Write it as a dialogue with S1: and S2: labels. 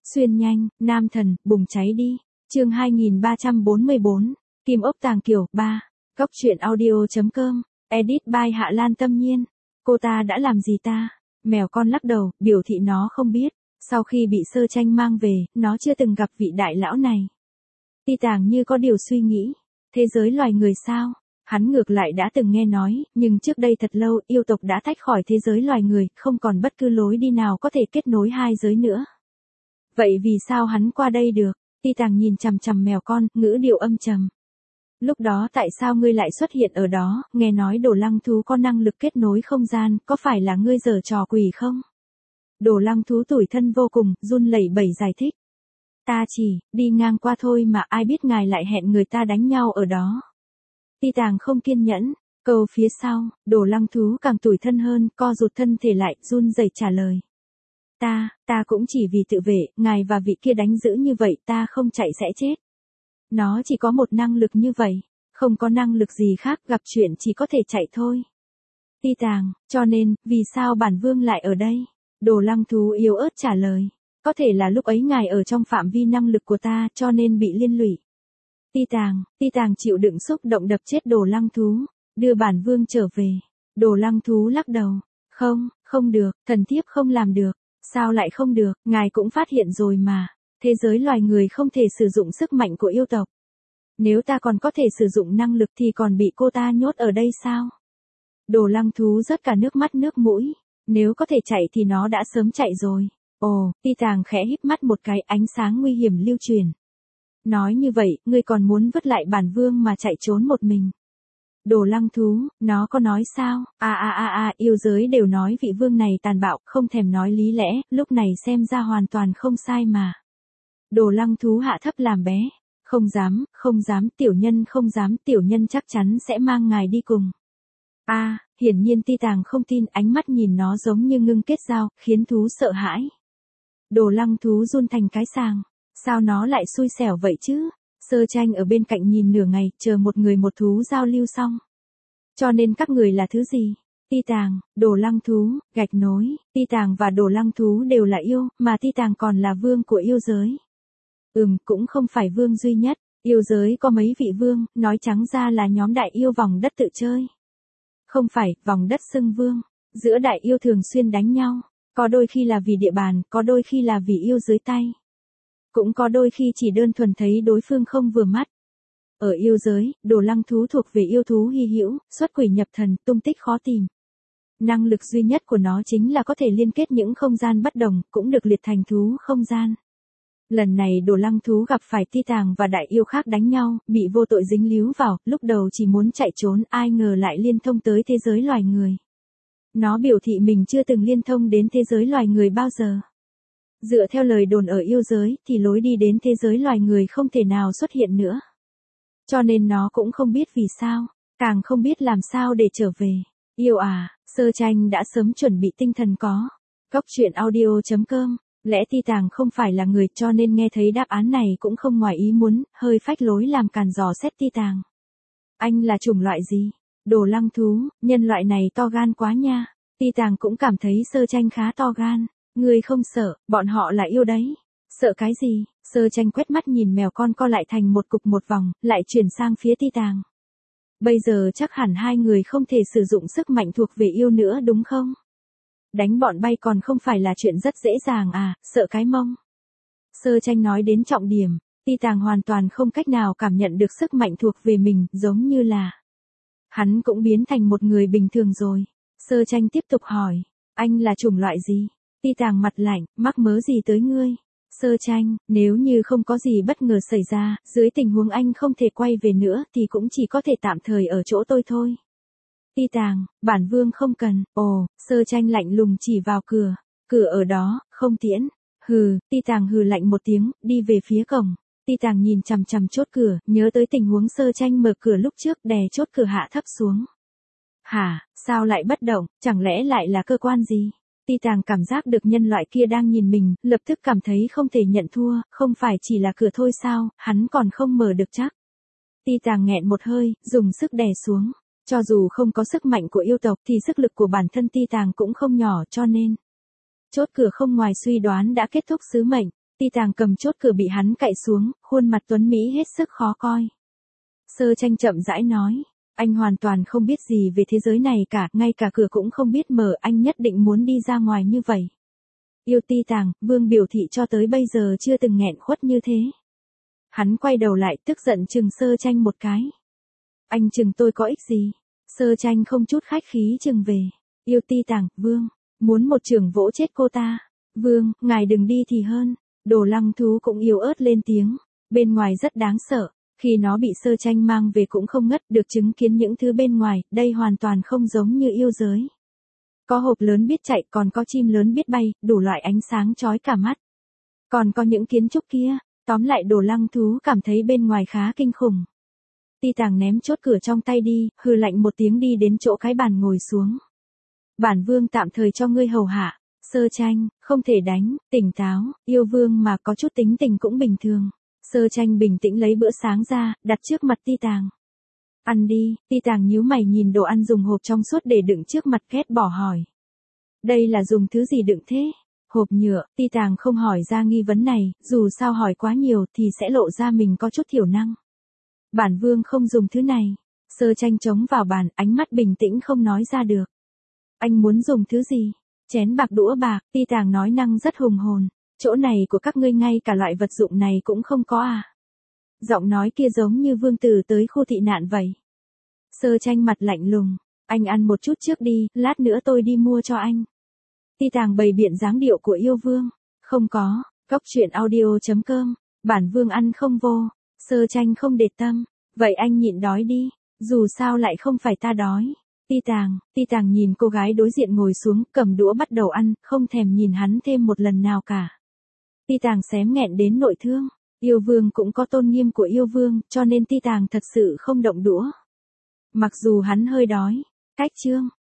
S1: Xuyên nhanh, nam thần, bùng cháy đi. Chương 2344, Kim ốc tàng kiểu 3. Góc truyện audio.com. Edit by Hạ Lan Tâm Nhiên. Cô ta đã làm gì ta? Mèo con lắc đầu, biểu thị nó không biết. Sau khi bị Sơ Tranh mang về, nó chưa từng gặp vị đại lão này. Ti Tàng như có điều suy nghĩ. Thế giới loài người sao? Hắn ngược lại đã từng nghe nói, nhưng trước đây thật lâu, yêu tộc đã tách khỏi thế giới loài người, không còn bất cứ lối đi nào có thể kết nối hai giới nữa. Vậy vì sao hắn qua đây được? Ti Tàng nhìn chằm chằm mèo con, ngữ điệu âm trầm. Lúc đó tại sao ngươi lại xuất hiện ở đó, nghe nói Đồ Lăng Thú có năng lực kết nối không gian, có phải là ngươi giở trò quỷ không? Đồ Lăng Thú tủi thân vô cùng, run lẩy bẩy giải thích. Ta chỉ, đi ngang qua thôi mà ai biết ngài lại hẹn người ta đánh nhau ở đó. Ti Tàng không kiên nhẫn, câu phía sau, Đồ Lăng Thú càng tủi thân hơn, co rụt thân thể lại, run rẩy trả lời. Ta cũng chỉ vì tự vệ, ngài và vị kia đánh dữ như vậy ta không chạy sẽ chết. Nó chỉ có một năng lực như vậy, không có năng lực gì khác, gặp chuyện chỉ có thể chạy thôi. Ti Tàng, cho nên, vì sao bản vương lại ở đây? Đồ Lăng Thú yếu ớt trả lời. Có thể là lúc ấy ngài ở trong phạm vi năng lực của ta cho nên bị liên lụy. Ti Tàng chịu đựng xúc động đập chết Đồ Lăng Thú, đưa bản vương trở về. Đồ Lăng Thú lắc đầu. Không được, thần thiếp không làm được. Sao lại không được, ngài cũng phát hiện rồi mà. Thế giới loài người không thể sử dụng sức mạnh của yêu tộc. Nếu ta còn có thể sử dụng năng lực thì còn bị cô ta nhốt ở đây sao? Đồ Lăng Thú rớt cả nước mắt nước mũi. Nếu có thể chạy thì nó đã sớm chạy rồi. Ồ, Ti Tàng khẽ híp mắt một cái, ánh sáng nguy hiểm lưu truyền. Nói như vậy, ngươi còn muốn vứt lại bản vương mà chạy trốn một mình. Đồ Lăng Thú, nó có nói sao? Yêu giới đều nói vị vương này tàn bạo, không thèm nói lý lẽ, lúc này xem ra hoàn toàn không sai mà. Đồ Lăng Thú hạ thấp làm bé. Không dám, tiểu nhân chắc chắn sẽ mang ngài đi cùng. Hiển nhiên Ti Tàng không tin, ánh mắt nhìn nó giống như ngưng kết dao, khiến thú sợ hãi. Đồ Lăng Thú run thành cái sàng. Sao nó lại xui xẻo vậy chứ? Sơ Tranh ở bên cạnh nhìn nửa ngày, chờ một người một thú giao lưu xong. Cho nên các người là thứ gì? Ti Tàng, Đồ Lăng Thú, gạch nối. Ti Tàng và Đồ Lăng Thú đều là yêu, mà Ti Tàng còn là vương của yêu giới. Cũng không phải vương duy nhất. Yêu giới có mấy vị vương, nói trắng ra là nhóm đại yêu vòng đất tự chơi. Không phải, vòng đất xưng vương. Giữa đại yêu thường xuyên đánh nhau. Có đôi khi là vì địa bàn, có đôi khi là vì yêu dưới tay. Cũng có đôi khi chỉ đơn thuần thấy đối phương không vừa mắt. Ở yêu giới, Đồ Lăng Thú thuộc về yêu thú hy hữu, xuất quỷ nhập thần, tung tích khó tìm. Năng lực duy nhất của nó chính là có thể liên kết những không gian bất đồng, cũng được liệt thành thú không gian. Lần này Đồ Lăng Thú gặp phải Ti Tàng và đại yêu khác đánh nhau, bị vô tội dính líu vào, lúc đầu chỉ muốn chạy trốn, ai ngờ lại liên thông tới thế giới loài người. Nó biểu thị mình chưa từng liên thông đến thế giới loài người bao giờ. Dựa theo lời đồn ở yêu giới, thì lối đi đến thế giới loài người không thể nào xuất hiện nữa. Cho nên nó cũng không biết vì sao, càng không biết làm sao để trở về. Yêu Sơ Tranh đã sớm chuẩn bị tinh thần có. Góc truyện audio.com. Lẽ Ti Tàng không phải là người cho nên nghe thấy đáp án này cũng không ngoài ý muốn, hơi phách lối làm càn dò xét Ti Tàng. Anh là chủng loại gì? Đồ Lăng Thú, nhân loại này to gan quá nha. Ti Tàng cũng cảm thấy Sơ Tranh khá to gan. Ngươi không sợ, bọn họ là yêu đấy. Sợ cái gì? Sơ Tranh quét mắt nhìn mèo con co lại thành một cục một vòng, lại chuyển sang phía Ti Tàng. Bây giờ chắc hẳn hai người không thể sử dụng sức mạnh thuộc về yêu nữa đúng không? Đánh bọn bay còn không phải là chuyện rất dễ dàng sợ cái mông. Sơ Tranh nói đến trọng điểm, Ti Tàng hoàn toàn không cách nào cảm nhận được sức mạnh thuộc về mình, giống như là hắn cũng biến thành một người bình thường rồi. Sơ Tranh tiếp tục hỏi, anh là chủng loại gì? Ti Tàng mặt lạnh, mắc mớ gì tới ngươi? Sơ Tranh, nếu như không có gì bất ngờ xảy ra, dưới tình huống anh không thể quay về nữa thì cũng chỉ có thể tạm thời ở chỗ tôi thôi. Ti Tàng, bản vương không cần. Sơ Tranh lạnh lùng chỉ vào cửa. Cửa ở đó, không tiễn. Ti Tàng hừ lạnh một tiếng, đi về phía cổng. Ti Tàng nhìn chằm chằm chốt cửa, nhớ tới tình huống Sơ Tranh mở cửa lúc trước, đè chốt cửa hạ thấp xuống. Sao lại bất động, chẳng lẽ lại là cơ quan gì? Ti Tàng cảm giác được nhân loại kia đang nhìn mình, lập tức cảm thấy không thể nhận thua, không phải chỉ là cửa thôi sao, hắn còn không mở được chắc. Ti Tàng nghẹn một hơi, dùng sức đè xuống. Cho dù không có sức mạnh của yêu tộc thì sức lực của bản thân Ti Tàng cũng không nhỏ cho nên. Chốt cửa không ngoài suy đoán đã kết thúc sứ mệnh. Ti Tàng cầm chốt cửa bị hắn cạy xuống, khuôn mặt tuấn Mỹ hết sức khó coi. Sơ Tranh chậm rãi nói, anh hoàn toàn không biết gì về thế giới này cả, ngay cả cửa cũng không biết mở, anh nhất định muốn đi ra ngoài như vậy. Yêu Ti Tàng, Vương biểu thị cho tới bây giờ chưa từng nghẹn khuất như thế. Hắn quay đầu lại tức giận chừng Sơ Tranh một cái. Anh chừng tôi có ích gì? Sơ Tranh không chút khách khí chừng về. Yêu Ti Tàng, Vương, muốn một chưởng vỗ chết cô ta. Vương, ngài đừng đi thì hơn. Đồ Lăng Thú cũng yếu ớt lên tiếng. Bên ngoài rất đáng sợ. Khi nó bị Sơ Tranh mang về cũng không ngất, được chứng kiến những thứ bên ngoài, đây hoàn toàn không giống như yêu giới. Có hộp lớn biết chạy, còn có chim lớn biết bay, đủ loại ánh sáng chói cả mắt. Còn có những kiến trúc kia, tóm lại Đồ Lăng Thú cảm thấy bên ngoài khá kinh khủng. Ti Tàng ném chốt cửa trong tay đi, hừ lạnh một tiếng đi đến chỗ cái bàn ngồi xuống. Bản Vương tạm thời cho ngươi hầu hạ. Sơ Tranh, không thể đánh, tỉnh táo, yêu Vương mà có chút tính tình cũng bình thường. Sơ Tranh bình tĩnh lấy bữa sáng ra, đặt trước mặt Ti Tàng. Ăn đi. Ti Tàng nhíu mày nhìn đồ ăn dùng hộp trong suốt để đựng trước mặt, ghét bỏ hỏi. Đây là dùng thứ gì đựng thế? Hộp nhựa. Ti Tàng không hỏi ra nghi vấn này, dù sao hỏi quá nhiều thì sẽ lộ ra mình có chút thiểu năng. Bản Vương không dùng thứ này. Sơ Tranh chống vào bàn, ánh mắt bình tĩnh không nói ra được. Anh muốn dùng thứ gì? Chén bạc đũa bạc. Ti Tàng nói năng rất hùng hồn. Chỗ này của các ngươi ngay cả loại vật dụng này cũng không có à? Giọng nói kia giống như vương tử tới khu thị nạn vậy. Sơ Tranh mặt lạnh lùng. Anh ăn một chút trước đi, lát nữa tôi đi mua cho anh. Ti Tàng bày biện dáng điệu của yêu vương. Không có. Góc truyện audio.com. Bản Vương ăn không vô. Sơ Tranh không để tâm. Vậy anh nhịn đói đi. Dù sao lại không phải ta đói. Ti Tàng nhìn cô gái đối diện ngồi xuống, cầm đũa bắt đầu ăn, không thèm nhìn hắn thêm một lần nào cả. Ti Tàng xém nghẹn đến nội thương. Yêu Vương cũng có tôn nghiêm của yêu Vương, cho nên Ti Tàng thật sự không động đũa. Mặc dù hắn hơi đói. Cách chương.